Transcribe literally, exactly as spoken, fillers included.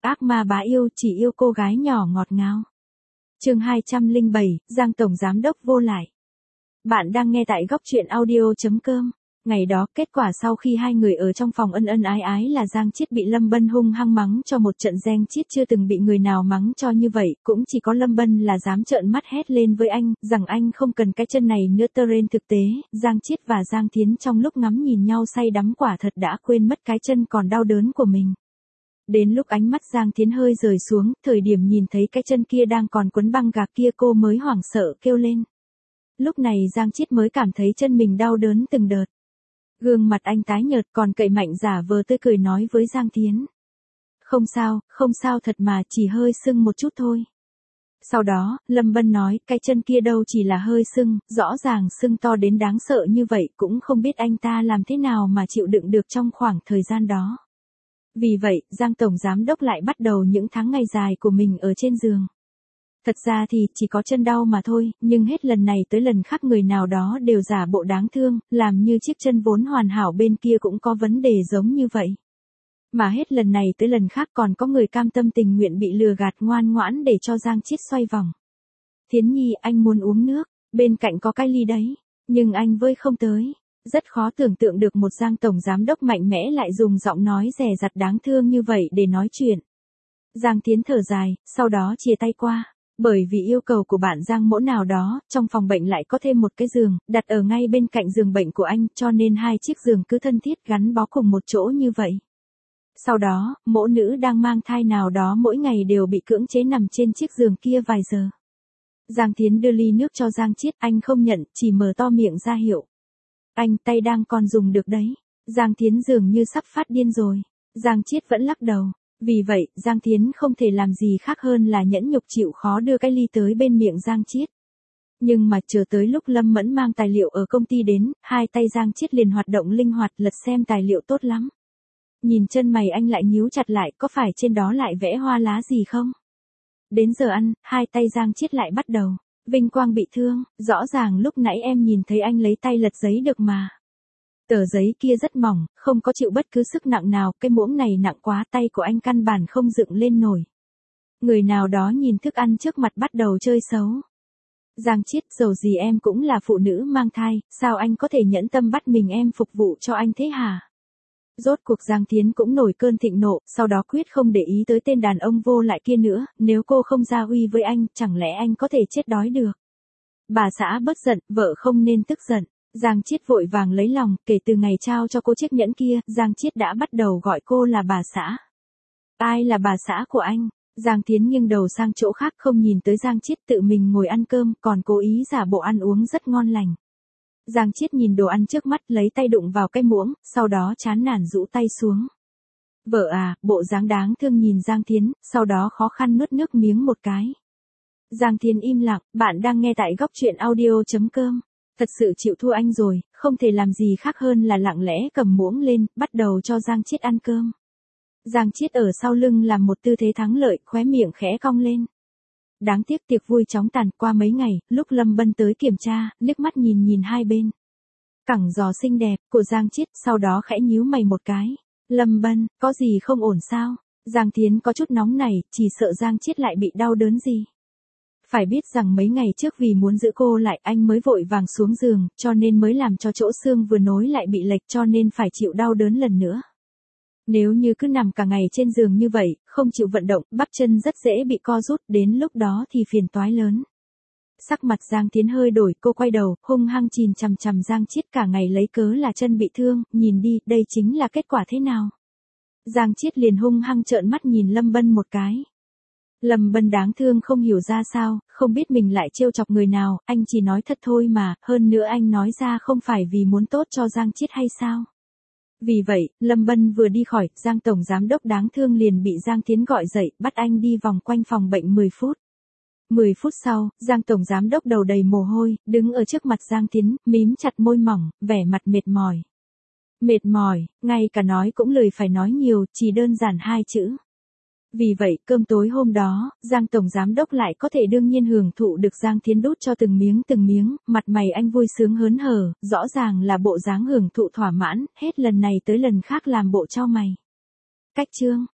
ác ma bá yêu chỉ yêu cô gái nhỏ ngọt ngào. Chương hai trăm lẻ bảy, Giang tổng giám đốc vô lại. Bạn đang nghe tại góc truyện audio chấm com. Ngày đó, kết quả sau khi hai người ở trong phòng ân ân ái ái là Giang Chiết bị Lâm Bân hung hăng mắng cho một trận. Giang Chiết chưa từng bị người nào mắng cho như vậy, cũng chỉ có Lâm Bân là dám trợn mắt hét lên với anh, rằng anh không cần cái chân này nữa. Trên thực tế, Giang Chiết và Giang Thiến trong lúc ngắm nhìn nhau say đắm quả thật đã quên mất cái chân còn đau đớn của mình. Đến lúc ánh mắt Giang Thiến hơi rời xuống, thời điểm nhìn thấy cái chân kia đang còn quấn băng gạc kia, cô mới hoảng sợ kêu lên. Lúc này Giang Chiết mới cảm thấy chân mình đau đớn từng đợt. Gương mặt anh tái nhợt, còn cậy mạnh giả vờ tươi cười nói với Giang Thiến. Không sao, không sao thật mà, chỉ hơi sưng một chút thôi. Sau đó, Lâm Bân nói, cái chân kia đâu chỉ là hơi sưng, rõ ràng sưng to đến đáng sợ như vậy, cũng không biết anh ta làm thế nào mà chịu đựng được trong khoảng thời gian đó. Vì vậy, Giang tổng giám đốc lại bắt đầu những tháng ngày dài của mình ở trên giường. Thật ra thì chỉ có chân đau mà thôi, nhưng hết lần này tới lần khác người nào đó đều giả bộ đáng thương, làm như chiếc chân vốn hoàn hảo bên kia cũng có vấn đề giống như vậy. Mà hết lần này tới lần khác còn có người cam tâm tình nguyện bị lừa gạt ngoan ngoãn để cho Giang Chiết xoay vòng. Thiến Nhi, anh muốn uống nước, bên cạnh có cái ly đấy, nhưng anh vơi không tới. Rất khó tưởng tượng được một Giang tổng giám đốc mạnh mẽ lại dùng giọng nói dè dặt đáng thương như vậy để nói chuyện. Giang Thiến thở dài, sau đó chia tay qua. Bởi vì yêu cầu của bạn Giang Mỗ nào đó, trong phòng bệnh lại có thêm một cái giường, đặt ở ngay bên cạnh giường bệnh của anh, cho nên hai chiếc giường cứ thân thiết gắn bó cùng một chỗ như vậy. Sau đó, mỗ nữ đang mang thai nào đó mỗi ngày đều bị cưỡng chế nằm trên chiếc giường kia vài giờ. Giang Thiến đưa ly nước cho Giang Chiết, anh không nhận, chỉ mở to miệng ra hiệu. Anh, tay đang còn dùng được đấy. Giang Thiến dường như sắp phát điên rồi. Giang Chiết vẫn lắc đầu. Vì vậy, Giang Thiến không thể làm gì khác hơn là nhẫn nhục chịu khó đưa cái ly tới bên miệng Giang Chiết. Nhưng mà chờ tới lúc Lâm Mẫn mang tài liệu ở công ty đến, hai tay Giang Chiết liền hoạt động linh hoạt lật xem tài liệu tốt lắm. Nhìn chân mày anh lại nhíu chặt lại, có phải trên đó lại vẽ hoa lá gì không? Đến giờ ăn, hai tay Giang Chiết lại bắt đầu. Vinh Quang bị thương, rõ ràng lúc nãy em nhìn thấy anh lấy tay lật giấy được mà. Tờ giấy kia rất mỏng, không có chịu bất cứ sức nặng nào, cái muỗng này nặng quá, tay của anh căn bản không dựng lên nổi. Người nào đó nhìn thức ăn trước mặt bắt đầu chơi xấu. Giang Chiết, dầu gì em cũng là phụ nữ mang thai, sao anh có thể nhẫn tâm bắt mình em phục vụ cho anh thế hả? Rốt cuộc Giang Thiến cũng nổi cơn thịnh nộ, sau đó quyết không để ý tới tên đàn ông vô lại kia nữa, nếu cô không ra uy với anh, chẳng lẽ anh có thể chết đói được? Bà xã bớt giận, vợ không nên tức giận. Giang Chiết vội vàng lấy lòng, kể từ ngày trao cho cô chiếc nhẫn kia, Giang Chiết đã bắt đầu gọi cô là bà xã. Ai là bà xã của anh? Giang Thiến nghiêng đầu sang chỗ khác không nhìn tới Giang Chiết, tự mình ngồi ăn cơm, còn cố ý giả bộ ăn uống rất ngon lành. Giang Chiết nhìn đồ ăn trước mắt, lấy tay đụng vào cái muỗng, sau đó chán nản rũ tay xuống. Vợ à, bộ dáng đáng thương nhìn Giang Thiến, sau đó khó khăn nuốt nước miếng một cái. Giang Thiến im lặng, bạn đang nghe tại góc truyện audio chấm com. Thật sự chịu thua anh rồi, không thể làm gì khác hơn là lặng lẽ cầm muỗng lên, bắt đầu cho Giang Chiết ăn cơm. Giang Chiết ở sau lưng làm một tư thế thắng lợi, khóe miệng khẽ cong lên. Đáng tiếc tiệc vui chóng tàn. Qua mấy ngày, lúc Lâm Bân tới kiểm tra, liếc mắt nhìn nhìn hai bên cẳng giò xinh đẹp của Giang Chiết, sau đó khẽ nhíu mày một cái. Lâm Bân, có gì không ổn sao? Giang Thiến có chút nóng này, chỉ sợ Giang Chiết lại bị đau đớn gì. Phải biết rằng mấy ngày trước vì muốn giữ cô lại, anh mới vội vàng xuống giường, cho nên mới làm cho chỗ xương vừa nối lại bị lệch, cho nên phải chịu đau đớn lần nữa. Nếu như cứ nằm cả ngày trên giường như vậy, không chịu vận động, bắp chân rất dễ bị co rút, đến lúc đó thì phiền toái lớn. Sắc mặt Giang Thiến hơi đổi, cô quay đầu, hung hăng chìm chằm chằm Giang Chiết, cả ngày lấy cớ là chân bị thương, nhìn đi, đây chính là kết quả thế nào. Giang Chiết liền hung hăng trợn mắt nhìn Lâm Bân một cái. Lâm Bân đáng thương không hiểu ra sao, không biết mình lại trêu chọc người nào, anh chỉ nói thật thôi mà, hơn nữa anh nói ra không phải vì muốn tốt cho Giang Chiết hay sao? Vì vậy, Lâm Bân vừa đi khỏi, Giang tổng giám đốc đáng thương liền bị Giang Thiến gọi dậy, bắt anh đi vòng quanh phòng bệnh mười phút. mười phút sau, Giang tổng giám đốc đầu đầy mồ hôi, đứng ở trước mặt Giang Thiến, mím chặt môi mỏng, vẻ mặt mệt mỏi. Mệt mỏi, ngay cả nói cũng lười phải nói nhiều, chỉ đơn giản hai chữ. Vì vậy, cơm tối hôm đó, Giang tổng giám đốc lại có thể đương nhiên hưởng thụ được Giang Thiến đút cho từng miếng từng miếng, mặt mày anh vui sướng hớn hở, rõ ràng là bộ dáng hưởng thụ thỏa mãn, hết lần này tới lần khác làm bộ cho mày. Cách chương